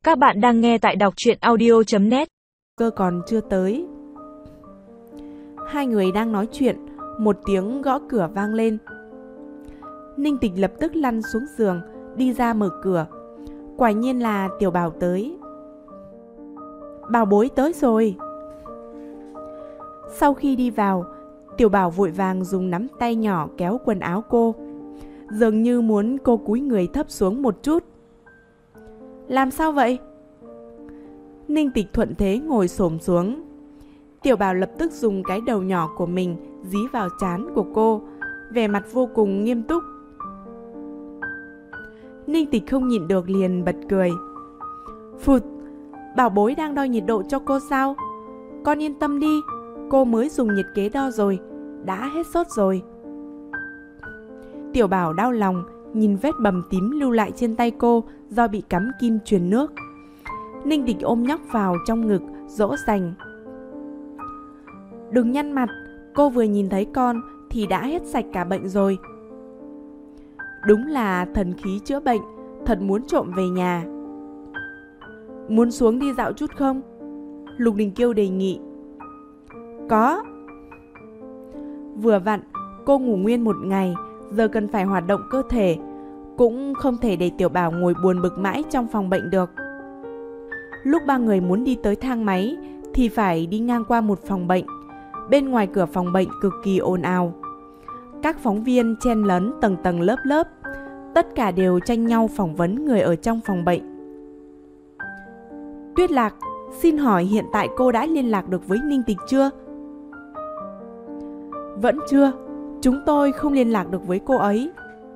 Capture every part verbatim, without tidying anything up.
Các bạn đang nghe tại đọc truyện audio chấm net. Cơ còn chưa tới. Hai người đang nói chuyện, một tiếng gõ cửa vang lên. Ninh Tịch lập tức lăn xuống giường, đi ra mở cửa. Quả nhiên là Tiểu Bảo tới. Bảo bối tới rồi. Sau khi đi vào, Tiểu Bảo vội vàng dùng nắm tay nhỏ kéo quần áo cô, dường như muốn cô cúi người thấp xuống một chút. Làm sao vậy? Ninh Tịch thuận thế ngồi xổm xuống. Tiểu Bảo lập tức dùng cái đầu nhỏ của mình dí vào trán của cô, vẻ mặt vô cùng nghiêm túc. Ninh Tịch không nhịn được liền bật cười. Phụt, bảo bối đang đo nhiệt độ cho cô sao? Con yên tâm đi, cô mới dùng nhiệt kế đo rồi, đã hết sốt rồi. Tiểu Bảo đau lòng, nhìn vết bầm tím lưu lại trên tay cô do bị cắm kim truyền nước. Ninh Tịch ôm nhóc vào trong ngực, dỗ dành. Đừng nhăn mặt, cô vừa nhìn thấy con thì đã hết sạch cả bệnh rồi. Đúng là thần khí chữa bệnh, thật muốn trộm về nhà. Muốn xuống đi dạo chút không? Lục Đình Kiêu đề nghị. Có. Vừa vặn, cô ngủ nguyên một ngày, giờ cần phải hoạt động cơ thể, cũng không thể để Tiểu Bảo ngồi buồn bực mãi trong phòng bệnh được. Lúc ba người muốn đi tới thang máy thì phải đi ngang qua một phòng bệnh. Bên ngoài cửa phòng bệnh cực kỳ ồn ào. Các phóng viên chen lấn tầng tầng lớp lớp, tất cả đều tranh nhau phỏng vấn người ở trong phòng bệnh. Tuyết Lạc, xin hỏi hiện tại cô đã liên lạc được với Ninh Tịch chưa? Vẫn chưa, chúng tôi không liên lạc được với cô ấy.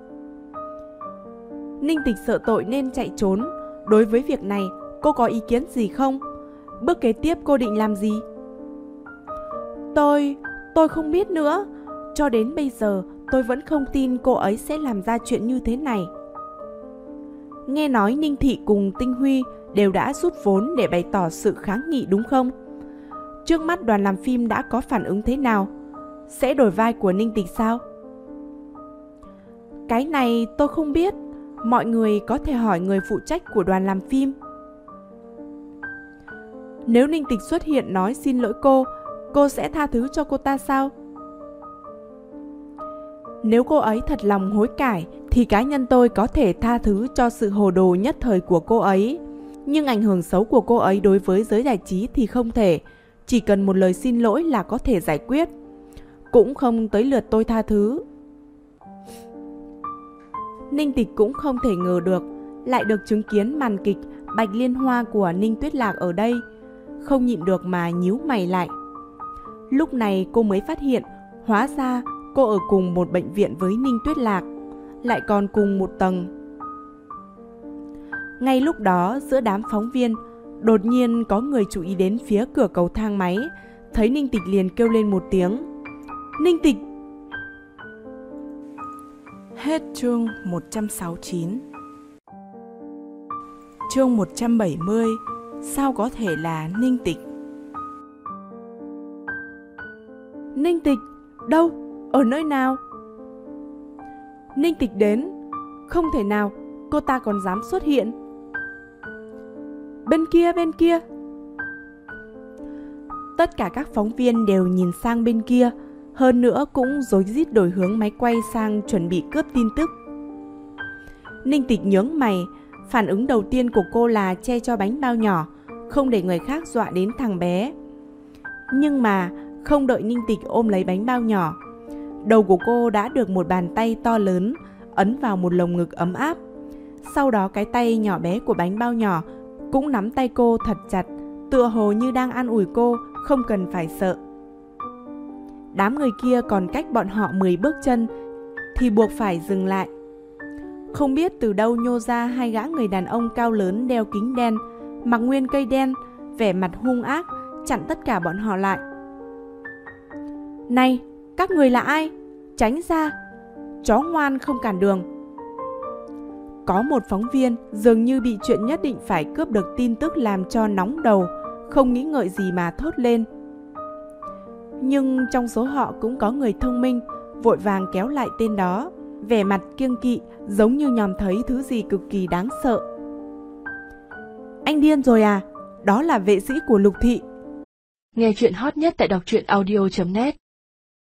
Ninh Tịch sợ tội nên chạy trốn. Đối với việc này, cô có ý kiến gì không? Bước kế tiếp cô định làm gì? Tôi, tôi không biết nữa. Cho đến bây giờ, tôi vẫn không tin cô ấy sẽ làm ra chuyện như thế này. Nghe nói Ninh Thị cùng Tinh Huy đều đã rút vốn để bày tỏ sự kháng nghị đúng không? Trước mắt đoàn làm phim đã có phản ứng thế nào? Sẽ đổi vai của Ninh Tịch sao? Cái này tôi không biết. Mọi người có thể hỏi người phụ trách của đoàn làm phim. Nếu Ninh Tịch xuất hiện nói xin lỗi cô, cô sẽ tha thứ cho cô ta sao? Nếu cô ấy thật lòng hối cải thì cá nhân tôi có thể tha thứ cho sự hồ đồ nhất thời của cô ấy. Nhưng ảnh hưởng xấu của cô ấy đối với giới giải trí thì không thể. Chỉ cần một lời xin lỗi là có thể giải quyết. Cũng không tới lượt tôi tha thứ. Ninh Tịch cũng không thể ngờ được lại được chứng kiến màn kịch Bạch Liên Hoa của Ninh Tuyết Lạc ở đây. Không nhịn được mà nhíu mày lại. Lúc này cô mới phát hiện, hóa ra cô ở cùng một bệnh viện với Ninh Tuyết Lạc, lại còn cùng một tầng. Ngay lúc đó, giữa đám phóng viên, đột nhiên có người chú ý đến phía cửa cầu thang máy. Thấy Ninh Tịch liền kêu lên một tiếng. Ninh Tịch! Hết chương một trăm sáu mươi chín. Chương một trăm bảy mươi. Sao có thể là Ninh Tịch? Ninh Tịch? Đâu? Ở nơi nào? Ninh Tịch đến. Không thể nào, cô ta còn dám xuất hiện. Bên kia, bên kia. Tất cả các phóng viên đều nhìn sang bên kia, hơn nữa cũng rối rít đổi hướng máy quay sang chuẩn bị cướp tin tức. Ninh Tịch nhướng mày, phản ứng đầu tiên của cô là che cho bánh bao nhỏ, không để người khác dọa đến thằng bé. Nhưng mà không đợi Ninh Tịch ôm lấy bánh bao nhỏ, đầu của cô đã được một bàn tay to lớn ấn vào một lồng ngực ấm áp. Sau đó cái tay nhỏ bé của bánh bao nhỏ cũng nắm tay cô thật chặt, tựa hồ như đang an ủi cô không cần phải sợ. Đám người kia còn cách bọn họ mười bước chân thì buộc phải dừng lại. Không biết từ đâu nhô ra hai gã người đàn ông cao lớn đeo kính đen, mặc nguyên cây đen, vẻ mặt hung ác, chặn tất cả bọn họ lại. Này, các người là ai? Tránh ra, chó ngoan không cản đường. Có một phóng viên dường như bị chuyện nhất định phải cướp được tin tức làm cho nóng đầu, không nghĩ ngợi gì mà thốt lên. Nhưng trong số họ cũng có người thông minh, vội vàng kéo lại tên đó, vẻ mặt kiêng kỵ, giống như nhòm thấy thứ gì cực kỳ đáng sợ. Anh điên rồi à? Đó là vệ sĩ của Lục Thị. Nghe chuyện hot nhất tại đọc truyện audio chấm net.